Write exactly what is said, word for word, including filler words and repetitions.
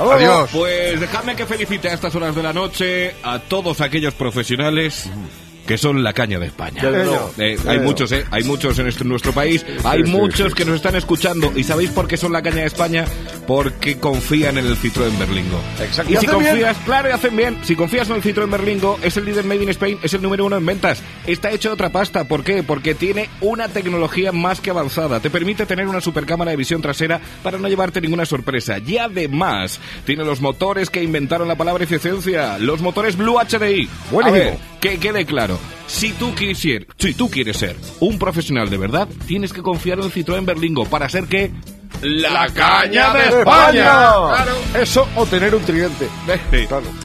Adiós. Pues dejadme que felicite a estas horas de la noche a todos aquellos profesionales que son la caña de España. Eh, hay muchos, eh, hay muchos en este, nuestro país, hay sí, muchos sí, sí. que nos están escuchando. ¿Y sabéis por qué son la caña de España? Porque confían en el Citroën Berlingo. Exacto. Y, ¿Y si confías, bien? claro, y hacen bien. Si confías en el Citroën Berlingo, es el líder Made in Spain, es el número uno en ventas. Está hecho de otra pasta. ¿Por qué? Porque tiene una tecnología más que avanzada. Te permite tener una supercámara de visión trasera para no llevarte ninguna sorpresa. Y además, tiene los motores que inventaron la palabra eficiencia. Los motores Blue H D I. Buenísimo. A ver, que quede claro. Si tú, quisier, si tú quieres ser un profesional de verdad, tienes que confiar en el Citroën Berlingo para ser que... ¡La caña de España! España. Claro. Eso o tener un tridente. Claro.